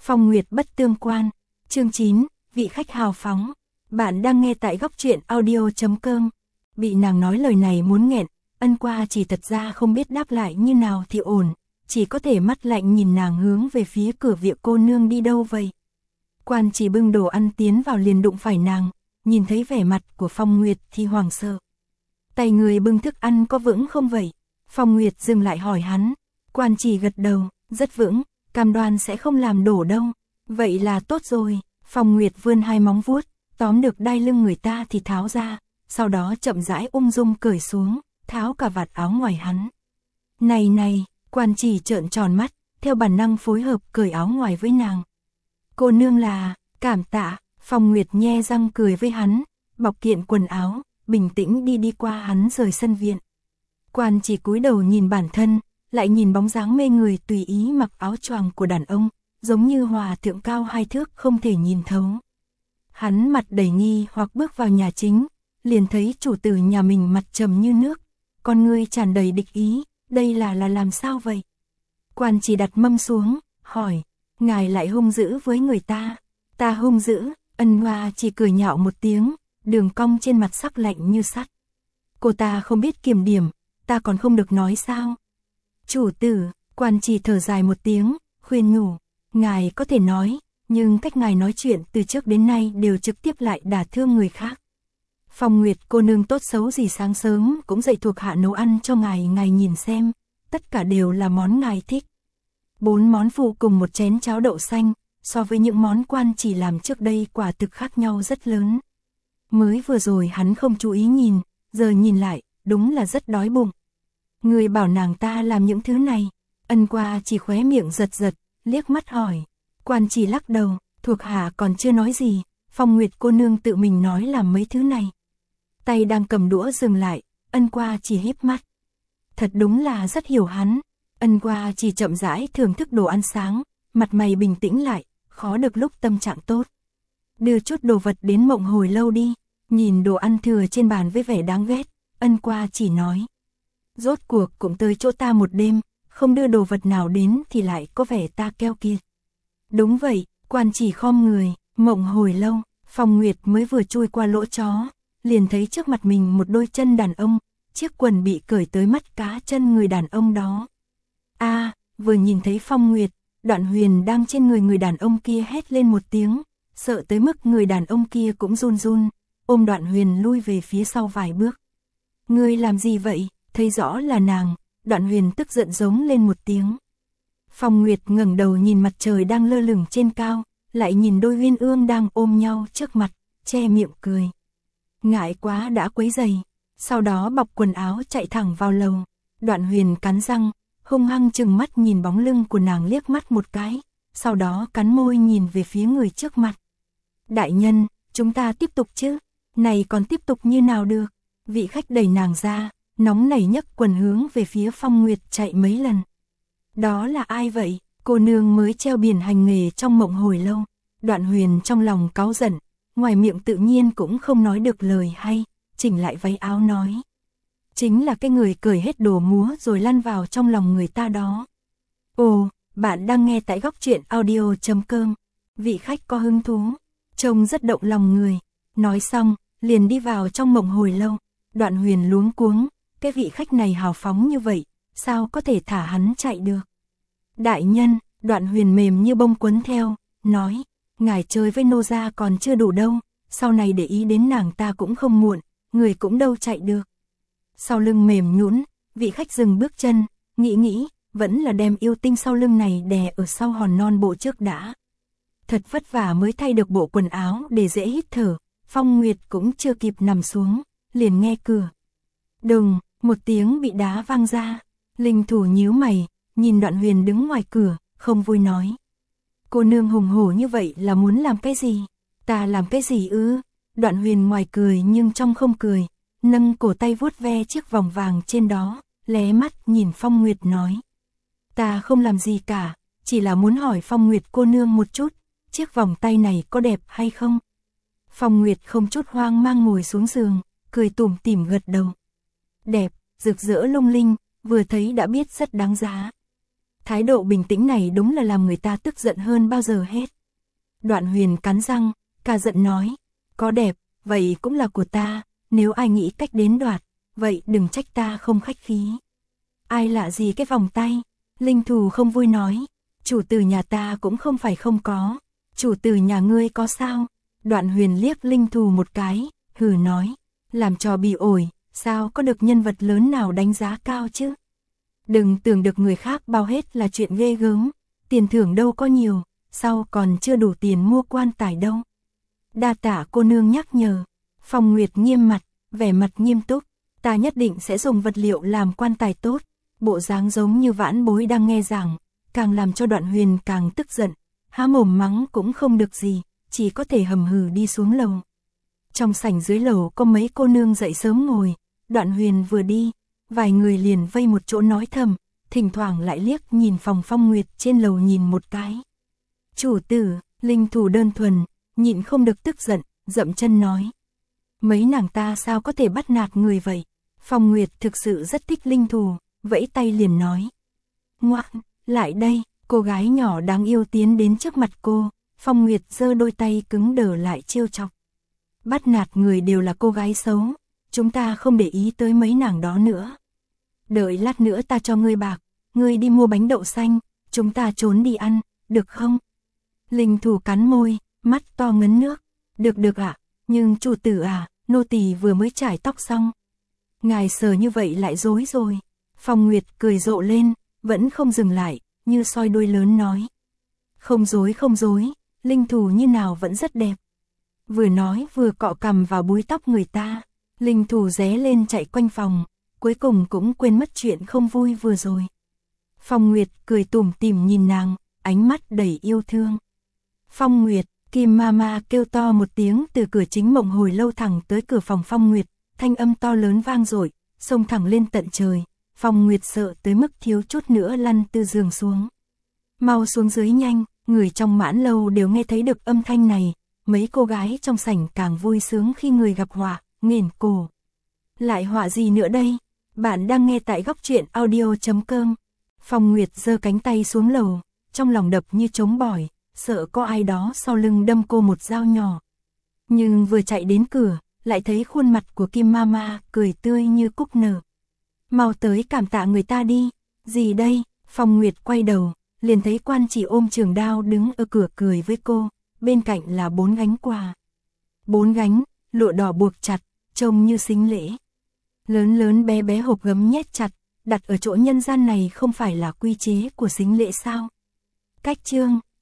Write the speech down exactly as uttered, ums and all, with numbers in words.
Phong Nguyệt bất tương quan. Chương chín, vị khách hào phóng. Bạn đang nghe tại góc truyện audio chấm com. Bị nàng nói lời này muốn nghẹn, Ân Qua chỉ thật ra không biết đáp lại như nào thì ổn, chỉ có thể mắt lạnh nhìn nàng hướng về phía cửa viện. Cô nương đi đâu vậy? Quan chỉ bưng đồ ăn tiến vào liền đụng phải nàng, nhìn thấy vẻ mặt của Phong Nguyệt thì hoảng sợ. Tay người bưng thức ăn có vững không vậy? Phong Nguyệt dừng lại hỏi hắn. Quan chỉ gật đầu, rất vững, cam đoan sẽ không làm đổ đâu. Vậy là tốt rồi. Phong Nguyệt vươn hai móng vuốt, tóm được đai lưng người ta thì tháo ra, sau đó chậm rãi ung dung cởi xuống, tháo cả vạt áo ngoài hắn. Này này, Quan chỉ trợn tròn mắt, theo bản năng phối hợp cởi áo ngoài với nàng. Cô nương là, cảm tạ. Phong Nguyệt nhe răng cười với hắn, bọc kiện quần áo, bình tĩnh đi đi qua hắn rời sân viện. Quan chỉ cúi đầu nhìn bản thân, lại nhìn bóng dáng mê người tùy ý mặc áo choàng của đàn ông, giống như hòa thượng cao hai thước không thể nhìn thấu. Hắn mặt đầy nghi hoặc bước vào nhà chính, liền thấy chủ tử nhà mình mặt trầm như nước, con ngươi tràn đầy địch ý, đây là là làm sao vậy? Quan chỉ đặt mâm xuống, hỏi, ngài lại hung dữ với người ta? Ta hung dữ? Ân Hoa chỉ cười nhạo một tiếng, đường cong trên mặt sắc lạnh như sắt. Cô ta không biết kiềm điểm, ta còn không được nói sao? Chủ tử, Quan chỉ thở dài một tiếng, khuyên nhủ, ngài có thể nói, nhưng cách ngài nói chuyện từ trước đến nay đều trực tiếp lại đả thương người khác. Phong Nguyệt cô nương tốt xấu gì sáng sớm cũng dậy thuộc hạ nấu ăn cho ngài, ngài nhìn xem, tất cả đều là món ngài thích. Bốn món phụ cùng một chén cháo đậu xanh, so với những món Quan chỉ làm trước đây quả thực khác nhau rất lớn. Mới vừa rồi hắn không chú ý nhìn, giờ nhìn lại, đúng là rất đói bụng. Người bảo nàng ta làm những thứ này. Ân Qua chỉ khóe miệng giật giật, liếc mắt hỏi. Quan chỉ lắc đầu, thuộc hạ còn chưa nói gì, Phong Nguyệt cô nương tự mình nói làm mấy thứ này. Tay đang cầm đũa dừng lại, Ân Qua chỉ híp mắt. Thật đúng là rất hiểu hắn. Ân Qua chỉ chậm rãi thưởng thức đồ ăn sáng, mặt mày bình tĩnh lại, khó được lúc tâm trạng tốt. Đưa chút đồ vật đến Mộng Hồi Lâu đi. Nhìn đồ ăn thừa trên bàn với vẻ đáng ghét, Ân Qua chỉ nói. Rốt cuộc cũng tới chỗ ta một đêm, không đưa đồ vật nào đến thì lại có vẻ ta keo kiệt. Đúng vậy, Quan chỉ khom người, Mộng Hồi Lâu, Phong Nguyệt mới vừa chui qua lỗ chó, liền thấy trước mặt mình một đôi chân đàn ông, chiếc quần bị cởi tới mắt cá chân người đàn ông đó. A, à, vừa nhìn thấy Phong Nguyệt, Đoạn Huyền đang trên người người đàn ông kia hét lên một tiếng, sợ tới mức người đàn ông kia cũng run run, ôm Đoạn Huyền lui về phía sau vài bước. Ngươi làm gì vậy? Thấy rõ là nàng, Đoạn Huyền tức giận giống lên một tiếng. Phong Nguyệt ngẩng đầu nhìn mặt trời đang lơ lửng trên cao, lại nhìn đôi uyên ương đang ôm nhau trước mặt, che miệng cười. Ngại quá đã quấy rầy, sau đó bọc quần áo chạy thẳng vào lầu. Đoạn Huyền cắn răng, hung hăng trừng mắt nhìn bóng lưng của nàng liếc mắt một cái, sau đó cắn môi nhìn về phía người trước mặt. Đại nhân, chúng ta tiếp tục chứ? Này còn tiếp tục như nào được? Vị khách đẩy nàng ra, nóng nảy nhấc quần hướng về phía Phong Nguyệt chạy mấy lần. Đó là ai vậy? Cô nương mới treo biển hành nghề trong Mộng Hồi Lâu. Đoạn Huyền trong lòng cáu giận, ngoài miệng tự nhiên cũng không nói được lời hay, chỉnh lại váy áo nói. Chính là cái người cởi hết đồ múa rồi lăn vào trong lòng người ta đó. Ồ, bạn đang nghe tại góc truyện audio chấm com. Vị khách có hứng thú, trông rất động lòng người. Nói xong, liền đi vào trong Mộng Hồi Lâu. Đoạn Huyền luống cuống, cái vị khách này hào phóng như vậy, sao có thể thả hắn chạy được? Đại nhân, Đoạn Huyền mềm như bông quấn theo, nói, ngài chơi với nô gia còn chưa đủ đâu, sau này để ý đến nàng ta cũng không muộn, người cũng đâu chạy được. Sau lưng mềm nhũn, vị khách dừng bước chân, nghĩ nghĩ, vẫn là đem yêu tinh sau lưng này đè ở sau hòn non bộ trước đã. Thật vất vả mới thay được bộ quần áo để dễ hít thở, Phong Nguyệt cũng chưa kịp nằm xuống, liền nghe cửa. Đùng, một tiếng bị đá vang ra, linh thủ nhíu mày, nhìn Đoạn Huyền đứng ngoài cửa, không vui nói. Cô nương hùng hổ như vậy là muốn làm cái gì? Ta làm cái gì ư? Đoạn Huyền ngoài cười nhưng trong không cười, nâng cổ tay vuốt ve chiếc vòng vàng trên đó, lé mắt nhìn Phong Nguyệt nói. Ta không làm gì cả, chỉ là muốn hỏi Phong Nguyệt cô nương một chút, chiếc vòng tay này có đẹp hay không? Phong Nguyệt không chút hoang mang ngồi xuống giường, cười tủm tỉm gật đầu. Đẹp, rực rỡ lung linh, vừa thấy đã biết rất đáng giá. Thái độ bình tĩnh này đúng là làm người ta tức giận hơn bao giờ hết. Đoạn Huyền cắn răng, cả giận nói, có đẹp, vậy cũng là của ta, nếu ai nghĩ cách đến đoạt, vậy đừng trách ta không khách khí. Ai lạ gì cái vòng tay? Linh Thù không vui nói, chủ tử nhà ta cũng không phải không có, chủ tử nhà ngươi có sao? Đoạn Huyền liếc Linh Thù một cái, hừ nói, làm trò bị ổi, sao có được nhân vật lớn nào đánh giá cao chứ? Đừng tưởng được người khác bao hết là chuyện ghê gớm, tiền thưởng đâu có nhiều, sau còn chưa đủ tiền mua quan tài đâu. Đa tạ cô nương nhắc nhở. Phong Nguyệt nghiêm mặt, vẻ mặt nghiêm túc, ta nhất định sẽ dùng vật liệu làm quan tài tốt. Bộ dáng giống như vãn bối đang nghe giảng, càng làm cho Đoạn Huyền càng tức giận, há mồm mắng cũng không được gì, chỉ có thể hầm hừ đi xuống lầu. Trong sảnh dưới lầu có mấy cô nương dậy sớm ngồi, Đoạn Huyền vừa đi, vài người liền vây một chỗ nói thầm, thỉnh thoảng lại liếc nhìn phòng Phong Nguyệt trên lầu nhìn một cái. Chủ tử, Linh Thù đơn thuần, nhịn không được tức giận, dậm chân nói. Mấy nàng ta sao có thể bắt nạt người vậy? Phong Nguyệt thực sự rất thích Linh Thù, vẫy tay liền nói. Ngoan, lại đây, cô gái nhỏ đáng yêu tiến đến trước mặt cô, Phong Nguyệt giơ đôi tay cứng đờ lại trêu chọc. Bắt nạt người đều là cô gái xấu, chúng ta không để ý tới mấy nàng đó nữa. Đợi lát nữa ta cho ngươi bạc, ngươi đi mua bánh đậu xanh, chúng ta trốn đi ăn, được không? Linh Thù cắn môi, mắt to ngấn nước. Được được ạ, à, nhưng chủ tử à, nô tỳ vừa mới trải tóc xong. Ngài sờ như vậy lại dối rồi. Phong Nguyệt cười rộ lên, vẫn không dừng lại, như soi đuôi lớn nói. Không dối không dối, Linh Thù như nào vẫn rất đẹp. Vừa nói vừa cọ cằm vào búi tóc người ta. Linh Thù ré lên chạy quanh phòng, cuối cùng cũng quên mất chuyện không vui vừa rồi. Phong Nguyệt cười tủm tỉm nhìn nàng, ánh mắt đầy yêu thương. Phong Nguyệt, Kim Mama kêu to một tiếng từ cửa chính mộng hồi lâu thẳng tới cửa phòng Phong Nguyệt, thanh âm to lớn vang dội, xông thẳng lên tận trời. Phong Nguyệt sợ tới mức thiếu chút nữa lăn từ giường xuống. Mau xuống dưới nhanh, người trong Mãn Lâu đều nghe thấy được âm thanh này, mấy cô gái trong sảnh càng vui sướng khi người gặp họa, nghển cổ. Lại họa gì nữa đây? Bạn đang nghe tại góc truyện audio chấm com. Phong Nguyệt giơ cánh tay xuống lầu, trong lòng đập như trống bỏi, sợ có ai đó sau lưng đâm cô một dao nhỏ. Nhưng vừa chạy đến cửa, lại thấy khuôn mặt của Kim Mama cười tươi như cúc nở. Mau tới cảm tạ người ta đi. Gì đây? Phong Nguyệt quay đầu, liền thấy Quan Chỉ ôm trường đao đứng ở cửa cười với cô, bên cạnh là bốn gánh quà. Bốn gánh, lụa đỏ buộc chặt, trông như sính lễ. Lớn lớn bé bé hộp gấm nhét chặt, đặt ở chỗ nhân gian này không phải là quy chế của sính lễ sao? Cách chương